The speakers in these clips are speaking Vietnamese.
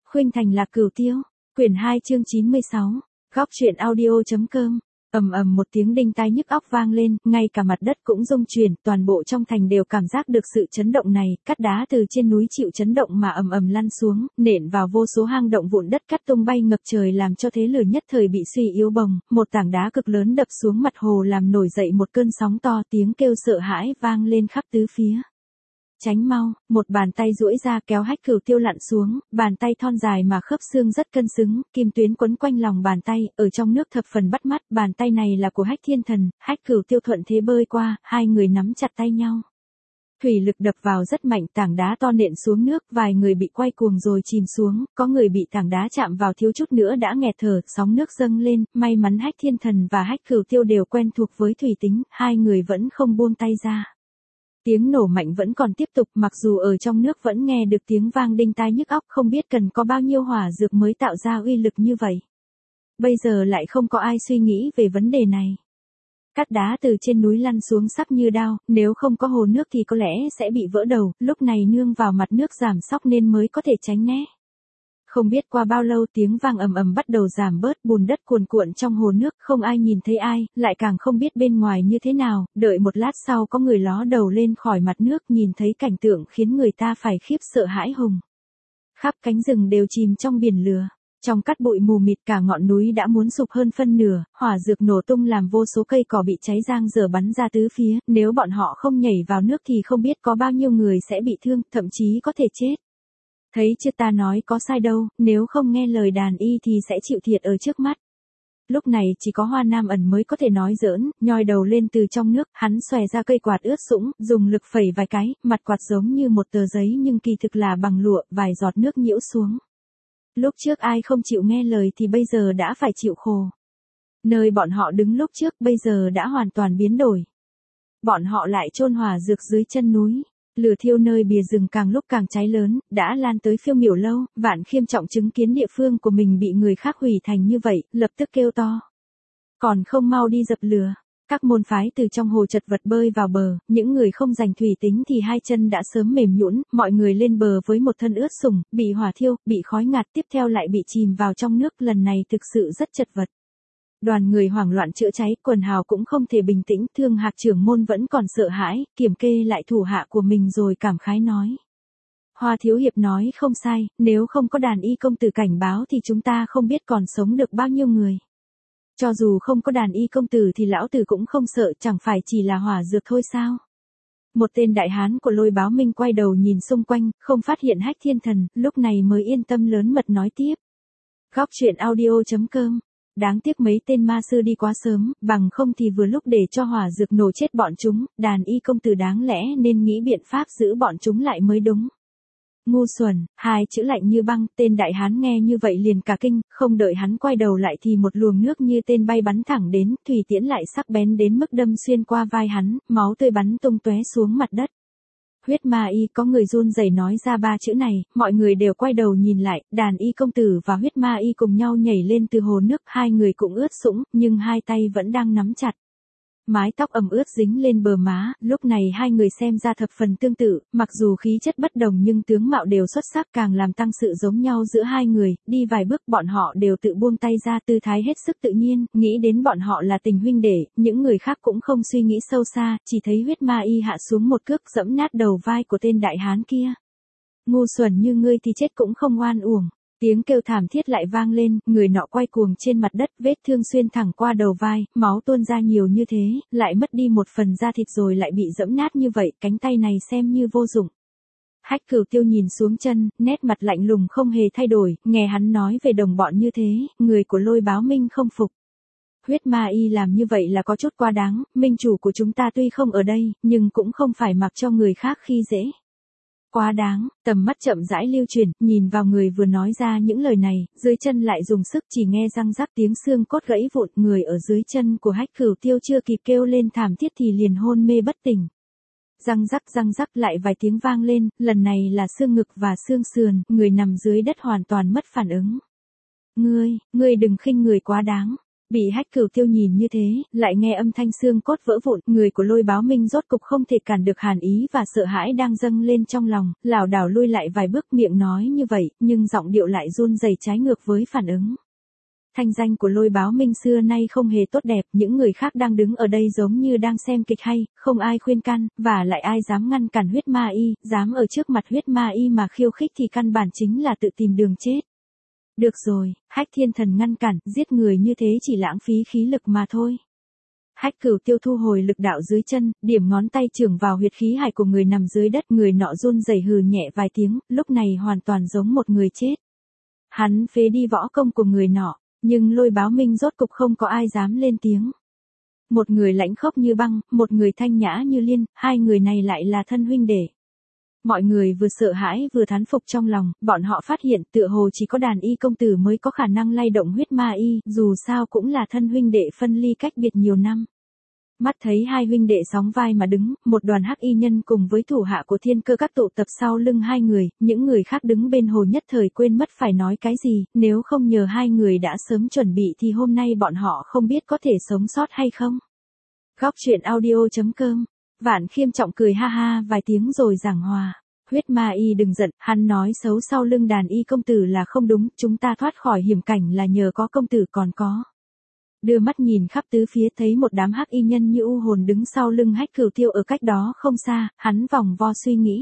Khuynh Thành Lạc Cửu Tiêu, quyển 2 chương 96, góc truyện audio.com. Ầm ầm một tiếng đinh tai nhức óc vang lên, ngay cả mặt đất cũng rung chuyển, toàn bộ trong thành đều cảm giác được sự chấn động này, cát đá từ trên núi chịu chấn động mà ầm ầm lăn xuống, nện vào vô số hang động vụn đất cát tung bay ngập trời làm cho thế lửa nhất thời bị suy yếu bồng, một tảng đá cực lớn đập xuống mặt hồ làm nổi dậy một cơn sóng to, tiếng kêu sợ hãi vang lên khắp tứ phía. Tránh mau, một bàn tay duỗi ra kéo Hách Cửu Tiêu lặn xuống, bàn tay thon dài mà khớp xương rất cân xứng, kim tuyến quấn quanh lòng bàn tay, ở trong nước thập phần bắt mắt, bàn tay này là của Hách Thiên Thần, Hách Cửu Tiêu thuận thế bơi qua, hai người nắm chặt tay nhau. Thủy lực đập vào rất mạnh, tảng đá to nện xuống nước, vài người bị quay cuồng rồi chìm xuống, có người bị tảng đá chạm vào thiếu chút nữa đã nghẹt thở, sóng nước dâng lên, may mắn Hách Thiên Thần và Hách Cửu Tiêu đều quen thuộc với thủy tính, hai người vẫn không buông tay ra. Tiếng nổ mạnh vẫn còn tiếp tục, mặc dù ở trong nước vẫn nghe được tiếng vang đinh tai nhức óc, không biết cần có bao nhiêu hỏa dược mới tạo ra uy lực như vậy. Bây giờ lại không có ai suy nghĩ về vấn đề này. Cát đá từ trên núi lăn xuống sắc như đao, nếu không có hồ nước thì có lẽ sẽ bị vỡ đầu, lúc này nương vào mặt nước giảm sóc nên mới có thể tránh né. Không biết qua bao lâu tiếng vang ầm ầm bắt đầu giảm bớt, bùn đất cuồn cuộn trong hồ nước, không ai nhìn thấy ai, lại càng không biết bên ngoài như thế nào, đợi một lát sau có người ló đầu lên khỏi mặt nước nhìn thấy cảnh tượng khiến người ta phải khiếp sợ hãi hùng. Khắp cánh rừng đều chìm trong biển lửa. Trong cát bụi mù mịt cả ngọn núi đã muốn sụp hơn phân nửa, hỏa dược nổ tung làm vô số cây cỏ bị cháy giang dở bắn ra tứ phía, nếu bọn họ không nhảy vào nước thì không biết có bao nhiêu người sẽ bị thương, thậm chí có thể chết. Thấy chưa, ta nói có sai đâu, nếu không nghe lời đàn y thì sẽ chịu thiệt ở trước mắt. Lúc này chỉ có Hoa Nam Ẩn mới có thể nói giỡn, nhoi đầu lên từ trong nước, hắn xòe ra cây quạt ướt sũng, dùng lực phẩy vài cái, mặt quạt giống như một tờ giấy nhưng kỳ thực là bằng lụa, vài giọt nước nhiễu xuống. Lúc trước ai không chịu nghe lời thì bây giờ đã phải chịu khổ. Nơi bọn họ đứng lúc trước bây giờ đã hoàn toàn biến đổi. Bọn họ lại chôn hỏa dược dưới chân núi. Lửa thiêu nơi bìa rừng càng lúc càng cháy lớn, đã lan tới Phiêu Miểu Lâu, Vạn Khiêm Trọng chứng kiến địa phương của mình bị người khác hủy thành như vậy, lập tức kêu to. Còn không mau đi dập lửa. Các môn phái từ trong hồ chật vật bơi vào bờ, những người không giành thủy tính thì hai chân đã sớm mềm nhũn, mọi người lên bờ với một thân ướt sũng, bị hỏa thiêu, bị khói ngạt, tiếp theo lại bị chìm vào trong nước, lần này thực sự rất chật vật. Đoàn người hoảng loạn chữa cháy, quần hào cũng không thể bình tĩnh, Thương Hạc trưởng môn vẫn còn sợ hãi, kiểm kê lại thủ hạ của mình rồi cảm khái nói. Hoa thiếu hiệp nói không sai, nếu không có đàn y công tử cảnh báo thì chúng ta không biết còn sống được bao nhiêu người. Cho dù không có đàn y công tử thì lão tử cũng không sợ, chẳng phải chỉ là hỏa dược thôi sao? Một tên đại hán của Lôi Báo Minh quay đầu nhìn xung quanh, không phát hiện Hách Thiên Thần, lúc này mới yên tâm lớn mật nói tiếp. Góc truyện audio.com. Đáng tiếc mấy tên ma sư đi quá sớm, bằng không thì vừa lúc để cho hỏa dược nổ chết bọn chúng, đàn y công tử đáng lẽ nên nghĩ biện pháp giữ bọn chúng lại mới đúng. Ngu xuẩn, hai chữ lạnh như băng, tên đại hán nghe như vậy liền cả kinh, không đợi hắn quay đầu lại thì một luồng nước như tên bay bắn thẳng đến, thủy tiễn lại sắc bén đến mức đâm xuyên qua vai hắn, máu tươi bắn tung tóe xuống mặt đất. Huyết ma y, có người run rẩy nói ra ba chữ này, mọi người đều quay đầu nhìn lại, đàn y công tử và huyết ma y cùng nhau nhảy lên từ hồ nước, hai người cũng ướt sũng, nhưng hai tay vẫn đang nắm chặt. Mái tóc ẩm ướt dính lên bờ má, lúc này hai người xem ra thập phần tương tự, mặc dù khí chất bất đồng nhưng tướng mạo đều xuất sắc, càng làm tăng sự giống nhau giữa hai người, đi vài bước bọn họ đều tự buông tay ra, tư thái hết sức tự nhiên, nghĩ đến bọn họ là tình huynh đệ, những người khác cũng không suy nghĩ sâu xa, chỉ thấy huyết ma y hạ xuống một cước giẫm nát đầu vai của tên đại hán kia. Ngu xuẩn như ngươi thì chết cũng không oan uổng. Tiếng kêu thảm thiết lại vang lên, người nọ quay cuồng trên mặt đất, vết thương xuyên thẳng qua đầu vai, máu tuôn ra nhiều như thế, lại mất đi một phần da thịt rồi lại bị giẫm nát như vậy, cánh tay này xem như vô dụng. Hách Cửu Tiêu nhìn xuống chân, nét mặt lạnh lùng không hề thay đổi, nghe hắn nói về đồng bọn như thế, người của Lôi Báo Minh không phục. Huyết ma y làm như vậy là có chút quá đáng, minh chủ của chúng ta tuy không ở đây, nhưng cũng không phải mặc cho người khác khi dễ. Quá đáng, tầm mắt chậm rãi lưu chuyển, nhìn vào người vừa nói ra những lời này, dưới chân lại dùng sức, chỉ nghe răng rắc tiếng xương cốt gãy vụn, người ở dưới chân của Hách Cửu Tiêu chưa kịp kêu lên thảm thiết thì liền hôn mê bất tỉnh. Răng rắc lại vài tiếng vang lên, lần này là xương ngực và xương sườn, người nằm dưới đất hoàn toàn mất phản ứng. Ngươi đừng khinh người quá đáng. Bị Hách Cửu Tiêu nhìn như thế, lại nghe âm thanh xương cốt vỡ vụn, người của Lôi Báo Minh rốt cục không thể cản được hàn ý và sợ hãi đang dâng lên trong lòng, lảo đảo lui lại vài bước, miệng nói như vậy, nhưng giọng điệu lại run rẩy trái ngược với phản ứng. Thanh danh của Lôi Báo Minh xưa nay không hề tốt đẹp, những người khác đang đứng ở đây giống như đang xem kịch hay, không ai khuyên can, và lại ai dám ngăn cản huyết ma y, dám ở trước mặt huyết ma y mà khiêu khích thì căn bản chính là tự tìm đường chết. Được rồi, Hách Thiên Thần ngăn cản, giết người như thế chỉ lãng phí khí lực mà thôi. Hách Cửu Tiêu thu hồi lực đạo dưới chân, điểm ngón tay chưởng vào huyệt khí hải của người nằm dưới đất, người nọ run rẩy hừ nhẹ vài tiếng, lúc này hoàn toàn giống một người chết. Hắn phế đi võ công của người nọ, nhưng Lôi Báo Minh rốt cục không có ai dám lên tiếng. Một người lãnh khốc như băng, một người thanh nhã như liên, hai người này lại là thân huynh đệ. Mọi người vừa sợ hãi vừa thán phục trong lòng, bọn họ phát hiện tựa hồ chỉ có Đàn Y công tử mới có khả năng lay động huyết ma y, dù sao cũng là thân huynh đệ phân ly cách biệt nhiều năm. Mắt thấy hai huynh đệ sóng vai mà đứng, một đoàn hắc y nhân cùng với thủ hạ của Thiên Cơ Các tụ tập sau lưng hai người, những người khác đứng bên hồ nhất thời quên mất phải nói cái gì, nếu không nhờ hai người đã sớm chuẩn bị thì hôm nay bọn họ không biết có thể sống sót hay không. Góc truyện audio.com. Vạn Khiêm trọng cười ha ha vài tiếng rồi giảng hòa. Huyết ma y đừng giận, hắn nói xấu sau lưng Đàn Y công tử là không đúng, chúng ta thoát khỏi hiểm cảnh là nhờ có công tử còn có. Đưa mắt nhìn khắp tứ phía thấy một đám hắc y nhân như u hồn đứng sau lưng Hách Cửu Tiêu ở cách đó không xa, hắn vòng vo suy nghĩ.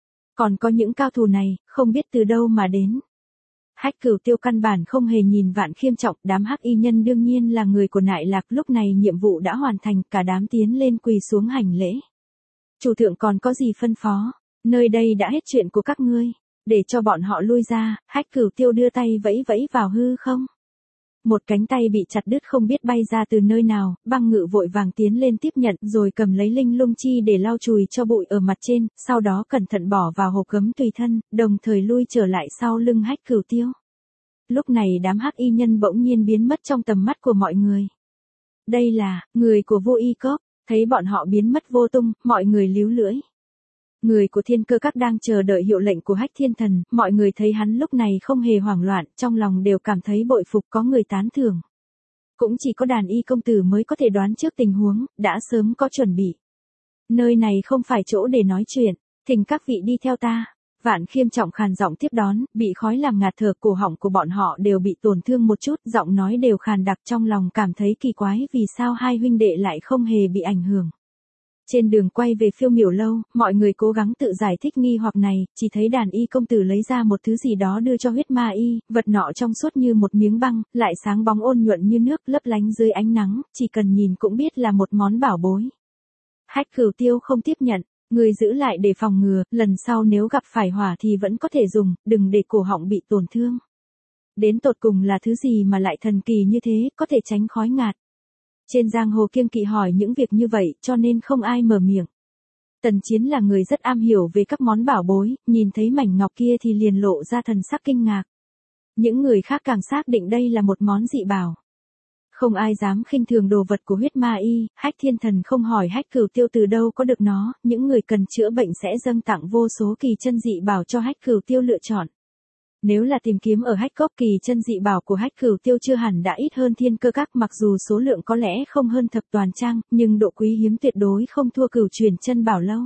Còn có những cao thủ này, không biết từ đâu mà đến. Hách Cửu Tiêu căn bản không hề nhìn Vạn Khiêm trọng, đám hắc y nhân đương nhiên là người của Nại Lạc, lúc này nhiệm vụ đã hoàn thành, cả đám tiến lên quỳ xuống hành lễ. Chủ thượng còn có gì phân phó, nơi đây đã hết chuyện của các ngươi, để cho bọn họ lui ra. Hách Cửu Tiêu đưa tay vẫy vẫy vào hư không. Một cánh tay bị chặt đứt không biết bay ra từ nơi nào, Băng Ngự vội vàng tiến lên tiếp nhận rồi cầm lấy linh lung chi để lau chùi cho bụi ở mặt trên, sau đó cẩn thận bỏ vào hộp gấm tùy thân, đồng thời lui trở lại sau lưng Hách Cửu Tiêu. Lúc này đám hắc y nhân bỗng nhiên biến mất trong tầm mắt của mọi người. Đây là người của Vô Y Cốc, thấy bọn họ biến mất vô tung, mọi người líu lưỡi. Người của Thiên Cơ Các đang chờ đợi hiệu lệnh của Hách Thiên Thần, mọi người thấy hắn lúc này không hề hoảng loạn, trong lòng đều cảm thấy bội phục, có người tán thưởng. Cũng chỉ có Đàn Y công tử mới có thể đoán trước tình huống, đã sớm có chuẩn bị. Nơi này không phải chỗ để nói chuyện, thỉnh các vị đi theo ta. Vạn Khiêm trọng khàn giọng tiếp đón, bị khói làm ngạt thở, cổ họng của bọn họ đều bị tổn thương một chút, giọng nói đều khàn đặc, trong lòng cảm thấy kỳ quái vì sao hai huynh đệ lại không hề bị ảnh hưởng. Trên đường quay về Phiêu Miểu Lâu, mọi người cố gắng tự giải thích nghi hoặc này, chỉ thấy Đàn Y công tử lấy ra một thứ gì đó đưa cho huyết ma y, vật nọ trong suốt như một miếng băng, lại sáng bóng ôn nhuận như nước, lấp lánh dưới ánh nắng, chỉ cần nhìn cũng biết là một món bảo bối. Hách Cửu Tiêu không tiếp nhận, người giữ lại để phòng ngừa, lần sau nếu gặp phải hỏa thì vẫn có thể dùng, đừng để cổ họng bị tổn thương. Đến tột cùng là thứ gì mà lại thần kỳ như thế, có thể tránh khói ngạt. Trên giang hồ kiêng kỵ hỏi những việc như vậy, cho nên không ai mở miệng. Tần Chiến là người rất am hiểu về các món bảo bối, nhìn thấy mảnh ngọc kia thì liền lộ ra thần sắc kinh ngạc. Những người khác càng xác định đây là một món dị bảo. Không ai dám khinh thường đồ vật của huyết ma y, Hách Thiên Thần không hỏi Hách Cửu Tiêu từ đâu có được nó, những người cần chữa bệnh sẽ dâng tặng vô số kỳ chân dị bảo cho Hách Cửu Tiêu lựa chọn. Nếu là tìm kiếm ở Hách Cốc, kỳ chân dị bảo của Hách Cửu Tiêu chưa hẳn đã ít hơn Thiên Cơ Các, mặc dù số lượng có lẽ không hơn Thập Toàn Trang, nhưng độ quý hiếm tuyệt đối không thua Cửu Truyền Chân Bảo lâu.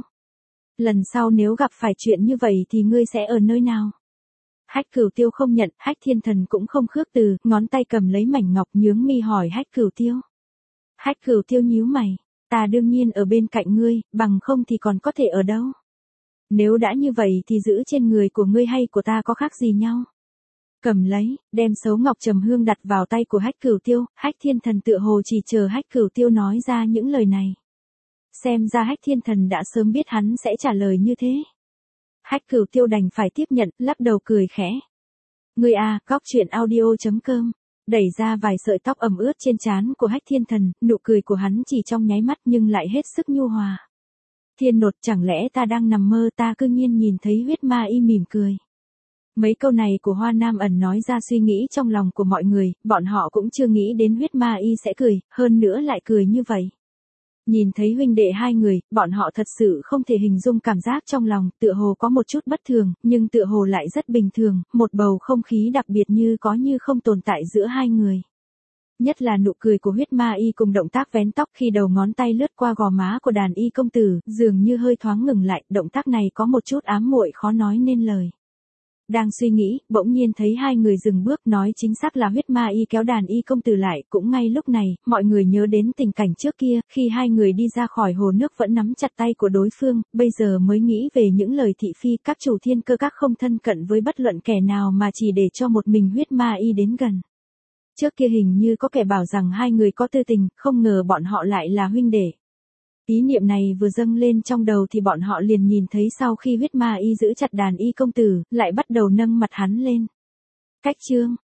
Lần sau nếu gặp phải chuyện như vậy thì ngươi sẽ ở nơi nào? Hách Cửu Tiêu không nhận, Hách Thiên Thần cũng không khước từ, ngón tay cầm lấy mảnh ngọc nhướng mi hỏi Hách Cửu Tiêu. Hách Cửu Tiêu nhíu mày, ta đương nhiên ở bên cạnh ngươi, bằng không thì còn có thể ở đâu? Nếu đã như vậy thì giữ trên người của ngươi hay của ta có khác gì nhau? Cầm lấy, đem sấu ngọc trầm hương đặt vào tay của Hách Cửu Tiêu, Hách Thiên Thần tựa hồ chỉ chờ Hách Cửu Tiêu nói ra những lời này. Xem ra Hách Thiên Thần đã sớm biết hắn sẽ trả lời như thế. Hách Cửu Tiêu đành phải tiếp nhận, lắc đầu cười khẽ. Ngươi à, góc truyện audio.com. Đẩy ra vài sợi tóc ẩm ướt trên trán của Hách Thiên Thần, nụ cười của hắn chỉ trong nháy mắt nhưng lại hết sức nhu hòa. Thiên Nột, chẳng lẽ ta đang nằm mơ? Ta cư nhiên nhìn thấy huyết ma y mỉm cười. Mấy câu này của Hoa Nam ẩn nói ra suy nghĩ trong lòng của mọi người, bọn họ cũng chưa nghĩ đến huyết ma y sẽ cười, hơn nữa lại cười như vậy. Nhìn thấy huynh đệ hai người, bọn họ thật sự không thể hình dung cảm giác trong lòng, tựa hồ có một chút bất thường, nhưng tựa hồ lại rất bình thường, một bầu không khí đặc biệt như có như không tồn tại giữa hai người. Nhất là nụ cười của huyết ma y cùng động tác vén tóc khi đầu ngón tay lướt qua gò má của đàn y công tử, dường như hơi thoáng ngừng lại, động tác này có một chút ám muội khó nói nên lời. Đang suy nghĩ, bỗng nhiên thấy hai người dừng bước, nói chính xác là huyết ma y kéo đàn y công tử lại. Cũng ngay lúc này, mọi người nhớ đến tình cảnh trước kia, khi hai người đi ra khỏi hồ nước vẫn nắm chặt tay của đối phương, bây giờ mới nghĩ về những lời thị phi các chủ thiên cơ các không thân cận với bất luận kẻ nào mà chỉ để cho một mình huyết ma y đến gần. Trước kia hình như có kẻ bảo rằng hai người có tư tình, không ngờ bọn họ lại là huynh đệ. Ý niệm này vừa dâng lên trong đầu thì bọn họ liền nhìn thấy sau khi huyết ma y giữ chặt đàn y công tử, lại bắt đầu nâng mặt hắn lên. Cách chương